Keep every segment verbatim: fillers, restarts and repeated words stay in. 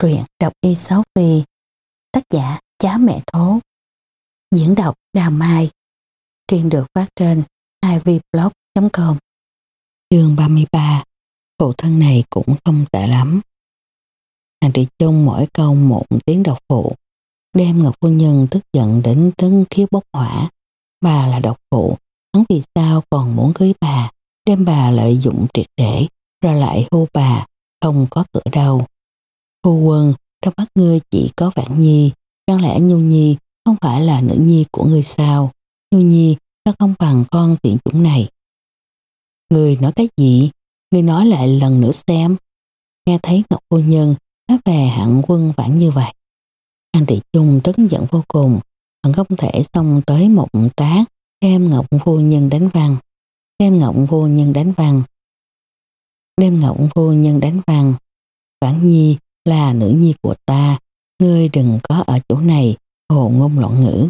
Truyện đọc y sáu Phi, tác giả Chá Mẹ Thố, diễn đọc Đào Mai. Truyện được phát trên i vê blog chấm com. Chương ba mươi ba. Phụ thân này cũng không tệ lắm. Hàng Trị Chung mỗi câu một tiếng độc phụ, đem Ngọc phu nhân tức giận đến tấn khiếu bốc hỏa. Bà là độc phụ, hắn vì sao còn muốn cưới bà, đem bà lợi dụng triệt để, rồi lại hô bà, không có cửa đâu. Phu quân, trong mắt ngươi chỉ có Vãn Nhi, chẳng lẽ Nhu Nhi không phải là nữ nhi của ngươi sao? Nhu Nhi sao không bằng con tiện chủng này? Ngươi nói cái gì? Ngươi nói lại lần nữa xem. Nghe thấy Ngọc phu nhân nói về Hạng Quân Vãn như vậy, Hàng Trị Chung tức giận vô cùng, vẫn không thể xông tới một tác đem Ngọc phu nhân đánh văng, đem Ngọc phu nhân đánh văng, đem Ngọc phu nhân đánh văng. Vãn Nhi là nữ nhi của ta, ngươi đừng có ở chỗ này hồ ngôn loạn ngữ.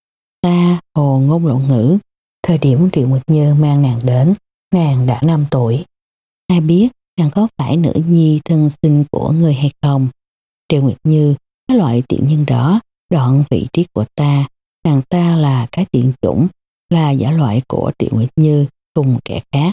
Ta hồ ngôn loạn ngữ? Thời điểm Triệu Nguyệt Như mang nàng đến, nàng đã năm tuổi. Ai biết nàng có phải nữ nhi thân sinh của ngươi hay không? Triệu Nguyệt Như, cái loại tiện nhân đó, đoạn vị trí của ta, nàng ta là cái tiện chủng, là giả loại của Triệu Nguyệt Như cùng kẻ khác.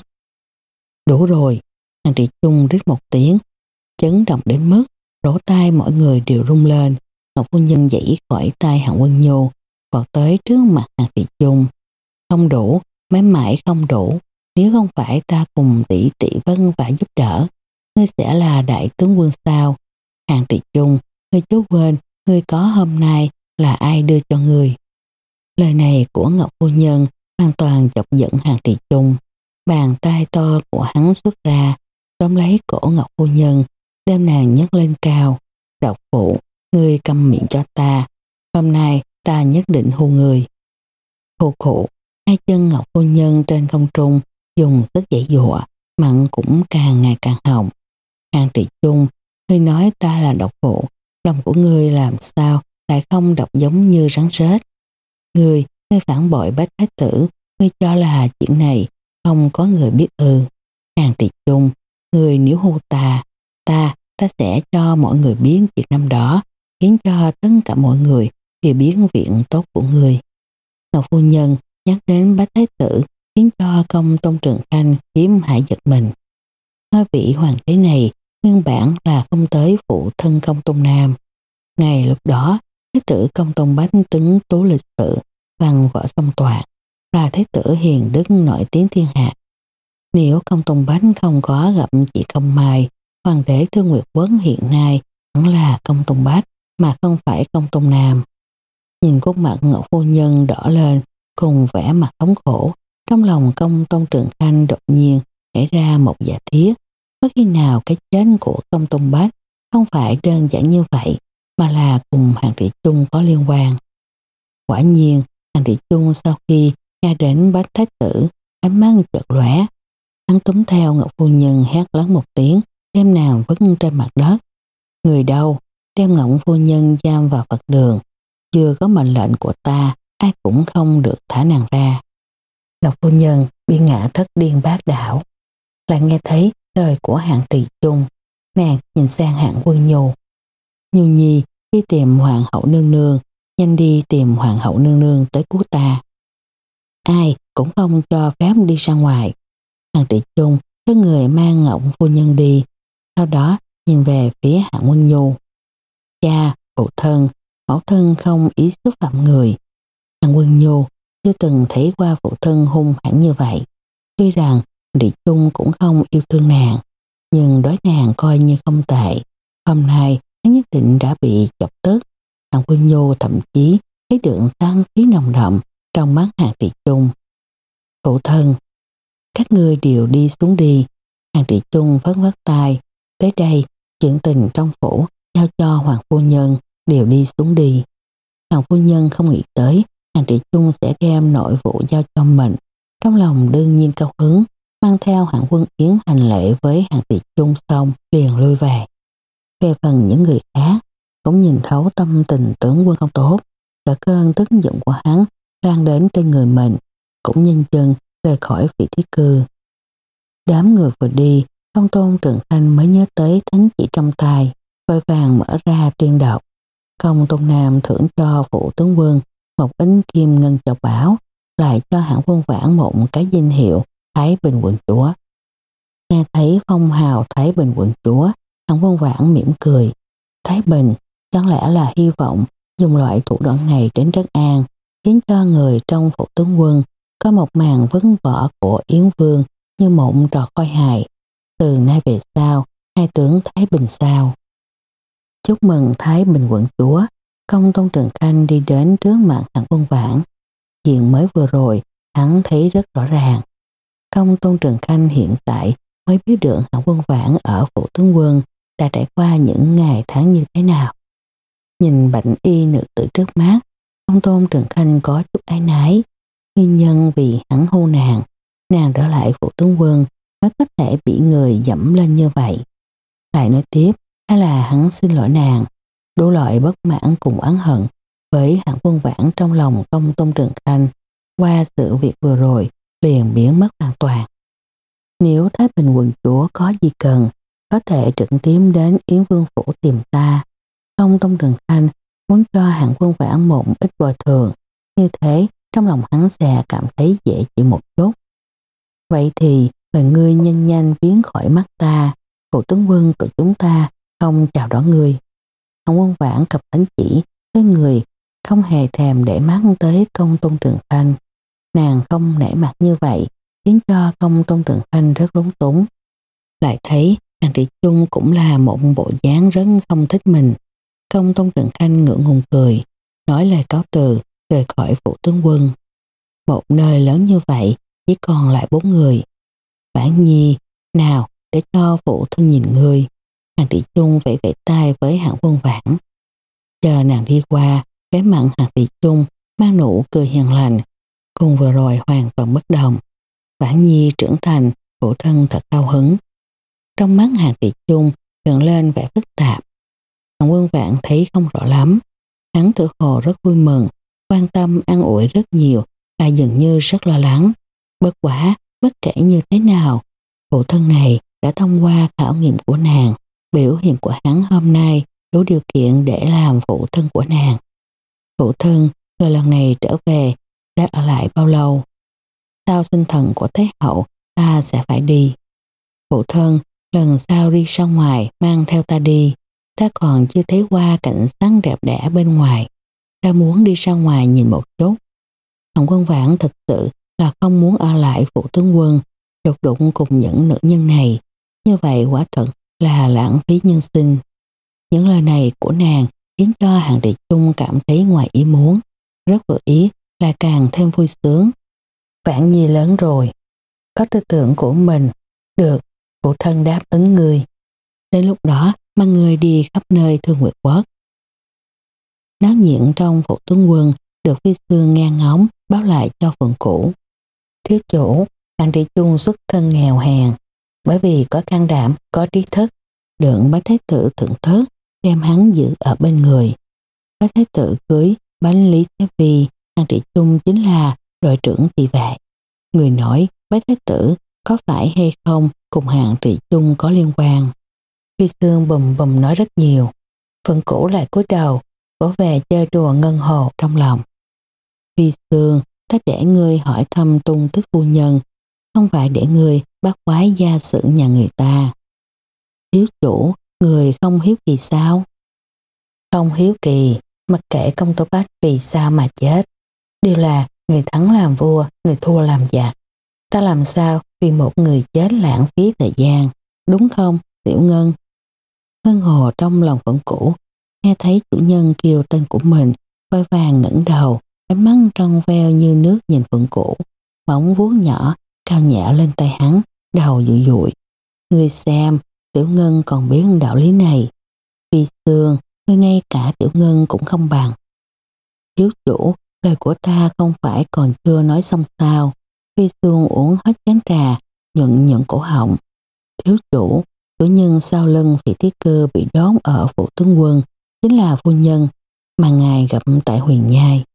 Đủ rồi, Hàng Trị Chung rít một tiếng, chấn động đến mức lỗ tai mọi người đều rung lên. Ngọc phu nhân dãy khỏi tay Hạng Quân Nhu, vọt tới trước mặt Hàng Trị Chung. Không đủ, mãi mãi không đủ. Nếu không phải ta cùng tỷ tỷ vân vả giúp đỡ, ngươi sẽ là đại tướng quân sao? Hàng Trị Chung, ngươi chú quên, ngươi có hôm nay là ai đưa cho ngươi? Lời này của Ngọc phu nhân hoàn toàn chọc giận Hàng Trị Chung. Bàn tay to của hắn xuất ra, tóm lấy cổ Ngọc phu nhân, đem nàng nhấc lên cao. Độc phụ, ngươi câm miệng cho ta, hôm nay ta nhất định hù ngươi. Khụ khụ, hai chân Ngọc phu nhân trên không trung dùng sức giãy giụa, mặn cũng càng ngày càng hồng. Hàng Trị Chung, ngươi nói ta là độc phụ, lòng của ngươi làm sao lại không độc giống như rắn rết? Ngươi, ngươi phản bội Bách Thái tử, ngươi cho là chuyện này không có người biết ư? Hàng Trị Chung, ngươi nếu hù ta, ta, ta sẽ cho mọi người biết chuyện năm đó, khiến cho tất cả mọi người đều biết viện tốt của người. Ngọc phu nhân nhắc đến Bách Thái tử, khiến cho Công Tôn Trường Khanh kiếm hãi giật mình. Ngôi vị hoàng đế này nguyên bản là không tới phụ thân Công Tôn Nam. Ngày lúc đó, Thái tử Công Tôn Bách tứng tú lịch sự, văn võ song toàn, là Thái tử hiền đức nổi tiếng thiên hạ. Nếu Công Tôn Bách không có gặp chị Công Mai, hoàng đế Thương Nguyệt Quốc hiện nay vẫn là Công Tôn Bách mà không phải Công Tôn Nam. Nhìn khuôn mặt Ngọc phu nhân đỏ lên cùng vẻ mặt thống khổ, trong lòng Công Tôn Trường Khanh đột nhiên nảy ra một giả thiết. Có khi nào cái chết của Công Tôn Bách không phải đơn giản như vậy, mà là cùng Hàng Trị Chung có liên quan? Quả nhiên, Hàng Trị Chung sau khi nghe đến Bách Thái tử, ánh mắt chợt lóe, hắn túm theo Ngọc phu nhân hét lớn một tiếng, đem nàng vứt trên mặt đất. Người đâu? Đem Ngọc phu nhân giam vào Phật đường. Chưa có mệnh lệnh của ta, ai cũng không được thả nàng ra. Ngọc phu nhân bị ngã thất điên bát đảo, lại nghe thấy lời của Hàng Trị Chung. Nàng nhìn sang Hạng Quân Nhu. Nhu Nhi, đi tìm hoàng hậu nương nương, nhanh đi tìm hoàng hậu nương nương tới cứu ta. Ai cũng không cho phép đi ra ngoài. Hàng Trị Chung có người mang Ngọc phu nhân đi, sau đó nhìn về phía Hạng Quân Nhu. Cha, phụ thân, mẫu thân không ý xúc phạm người. Hạng Quân Nhu chưa từng thấy qua phụ thân hung hãn như vậy. Tuy rằng Trị Chung cũng không yêu thương nàng, nhưng đối nàng coi như không tệ. Hôm nay hắn nhất định đã bị chọc tức. Hạng Quân Nhu thậm chí thấy được sát khí nồng đậm trong mắt Hàng Trị Chung. Phụ thân, các ngươi đều đi xuống đi. Hàng Trị Chung phất phất tay. Tới đây, chuyện tình trong phủ giao cho Hoàng phu nhân, đều đi xuống đi. Hoàng phu nhân không nghĩ tới Hàng Trị Chung sẽ đem nội vụ giao cho mình. Trong lòng đương nhiên cao hứng, mang theo Hạng Quân Yến hành lễ với Hàng Trị Chung xong liền lui về. Về phần những người khác, cũng nhìn thấu tâm tình tướng quân không tốt, cả cơn tức giận của hắn lan đến trên người mình, cũng nhanh chân rời khỏi vị thiết cư. Đám người vừa đi, Công Tôn Trường Khanh mới nhớ tới thánh chỉ trong tay. vội vàng mở ra tuyên đọc. Công Tôn Nam thưởng cho phụ tướng quân một ít kim ngân châu báu, lại cho hãng Quân Vãn một cái danh hiệu Thái Bình quận chúa. Nghe thấy phong hào Thái Bình quận chúa, hãng Quân Vãn mỉm cười. Thái Bình chẳng lẽ là hy vọng dùng loại thủ đoạn này đến trấn an, khiến cho người trong phủ tướng quân có một màn vấn võ của Yến Vương như một trò khôi hài. Từ nay về sau, hai tướng Thái Bình sao? Chúc mừng Thái Bình quận chúa. Công Tôn Trường Khanh đi đến trước mặt hãng Quân Vãn. Chuyện mới vừa rồi hắn thấy rất rõ ràng. Công Tôn Trường Khanh hiện tại mới biết được hãng Quân Vãn ở phủ tướng quân đã trải qua những ngày tháng như thế nào. Nhìn bệnh y nữ tử trước mắt, Công Tôn Trường Khanh có chút áy náy. Nguyên nhân vì hắn hôn nàng, nàng trở lại phủ tướng quân mới có thể bị người dẫm lên như vậy. Lại nói tiếp, hay là hắn xin lỗi nàng, đủ loại bất mãn cùng oán hận với hãng Quân Vãn trong lòng Công Tôn Trường Khanh qua sự việc vừa rồi liền biến mất hoàn toàn. Nếu Thái Bình quận chúa có gì cần, có thể trực tiếp đến Yến Vương phủ tìm ta. Công Tôn Trường Khanh muốn cho hãng Quân Vãn một ít bồi thường, như thế trong lòng hắn sẽ cảm thấy dễ chịu một chút. Vậy thì mời ngươi nhanh nhanh biến khỏi mắt ta, phủ tướng quân của chúng ta không chào đón ngươi. Hãng Quân Vãn cặp thánh chỉ với người, không hề thèm để mắt tới Công Tôn Trường Khanh. Nàng không nể mặt như vậy, khiến cho Công Tôn Trường Khanh rất lúng túng. Lại thấy nàng Trị Chung cũng là một bộ dáng rất không thích mình. Công Tôn Trường Khanh ngượng ngùng cười, nói lời cáo từ, rời khỏi phủ tướng quân. Một nơi lớn như vậy, chỉ còn lại bốn người. Vãn Nhi, nào để cho phụ thân nhìn ngươi. Hàng Trị Chung vẫy vẫy tay với hãng Quân Vãn. Chờ nàng đi qua, vẻ mặt Hàng Trị Chung mang nụ cười hiền lành, cùng vừa rồi hoàn toàn bất đồng. Vãn Nhi trưởng thành, phụ thân thật cao hứng. Trong mắt Hàng Trị Chung hiện lên vẻ phức tạp. Hãng Quân Vãn thấy không rõ lắm. Hắn tự hồ rất vui mừng, quan tâm an ủi rất nhiều, lại dường như rất lo lắng. Bất quả, bất kể như thế nào, phụ thân này đã thông qua khảo nghiệm của nàng, biểu hiện của hắn hôm nay đủ điều kiện để làm phụ thân của nàng. Phụ thân, người lần này trở về, sẽ ở lại bao lâu? Sau sinh thần của Thái hậu, ta sẽ phải đi. Phụ thân, lần sau đi ra ngoài mang theo ta đi. Ta còn chưa thấy qua cảnh sắc đẹp đẽ bên ngoài. Ta muốn đi ra ngoài nhìn một chút. Hồng Quân Vãn thực sự là không muốn ở lại phủ tướng quân, độc đụng cùng những nữ nhân này. Như vậy quả thật là lãng phí nhân sinh. Những lời này của nàng khiến cho Hàng Trị Chung cảm thấy ngoài ý muốn, rất vừa ý, lại càng thêm vui sướng. Vãn Nhi lớn rồi, có tư tưởng của mình, được, phụ thân đáp ứng người. Đến lúc đó mang người đi khắp nơi thương Nguyệt Quốc. Náo nhiệt trong phủ tướng quân được Phi Xương nghe ngóng báo lại cho Phượng Cửu. Thiếu chủ, Hàng Trị Chung xuất thân nghèo hèn, bởi vì có can đảm, có trí thức, được bá thái tử thưởng thức, đem hắn giữ ở bên người. Bá thái tử cưới bánh Lý Thế Vi, Hàng Trị Chung chính là đội trưởng thị vệ. Người nói bá thái tử có phải hay không cùng Hàng Trị Chung có liên quan. Phi Xương bùm bùm nói rất nhiều. Phượng Cửu lại cúi đầu, vỗ về chơi đùa ngân hồ trong lòng. Phi Xương, ta để ngươi hỏi thăm tung tích phu nhân, không phải để ngươi bắt quái gia sự nhà người ta. Thiếu chủ, người không hiếu kỳ sao? Không hiếu kỳ, mặc kệ Công Tô Bách vì sao mà chết. Điều là người thắng làm vua, người thua làm giặc. Ta làm sao vì một người chết lãng phí thời gian, đúng không, Tiểu Ngân? Ngân hồ trong lòng Phượng Cửu, nghe thấy chủ nhân kêu tên của mình, vội vàng ngẩng đầu, ánh mắt trong veo như nước nhìn Phượng Cửu, móng vuốt nhỏ cao nhẹ lên tay hắn, đầu dụi dụi. Ngươi xem, Tiểu Ngân còn biết đạo lý này. Phi Xương, ngươi ngay cả Tiểu Ngân cũng không bằng. Thiếu chủ, lời của ta không phải còn chưa nói xong sao? Phi Xương uống hết chén trà, nhuận nhuận cổ họng. Thiếu chủ, chủ nhân sau lưng Phỉ Tiết Cơ bị đón ở phủ tướng quân, chính là phu nhân mà ngài gặp tại Huyền Nhai.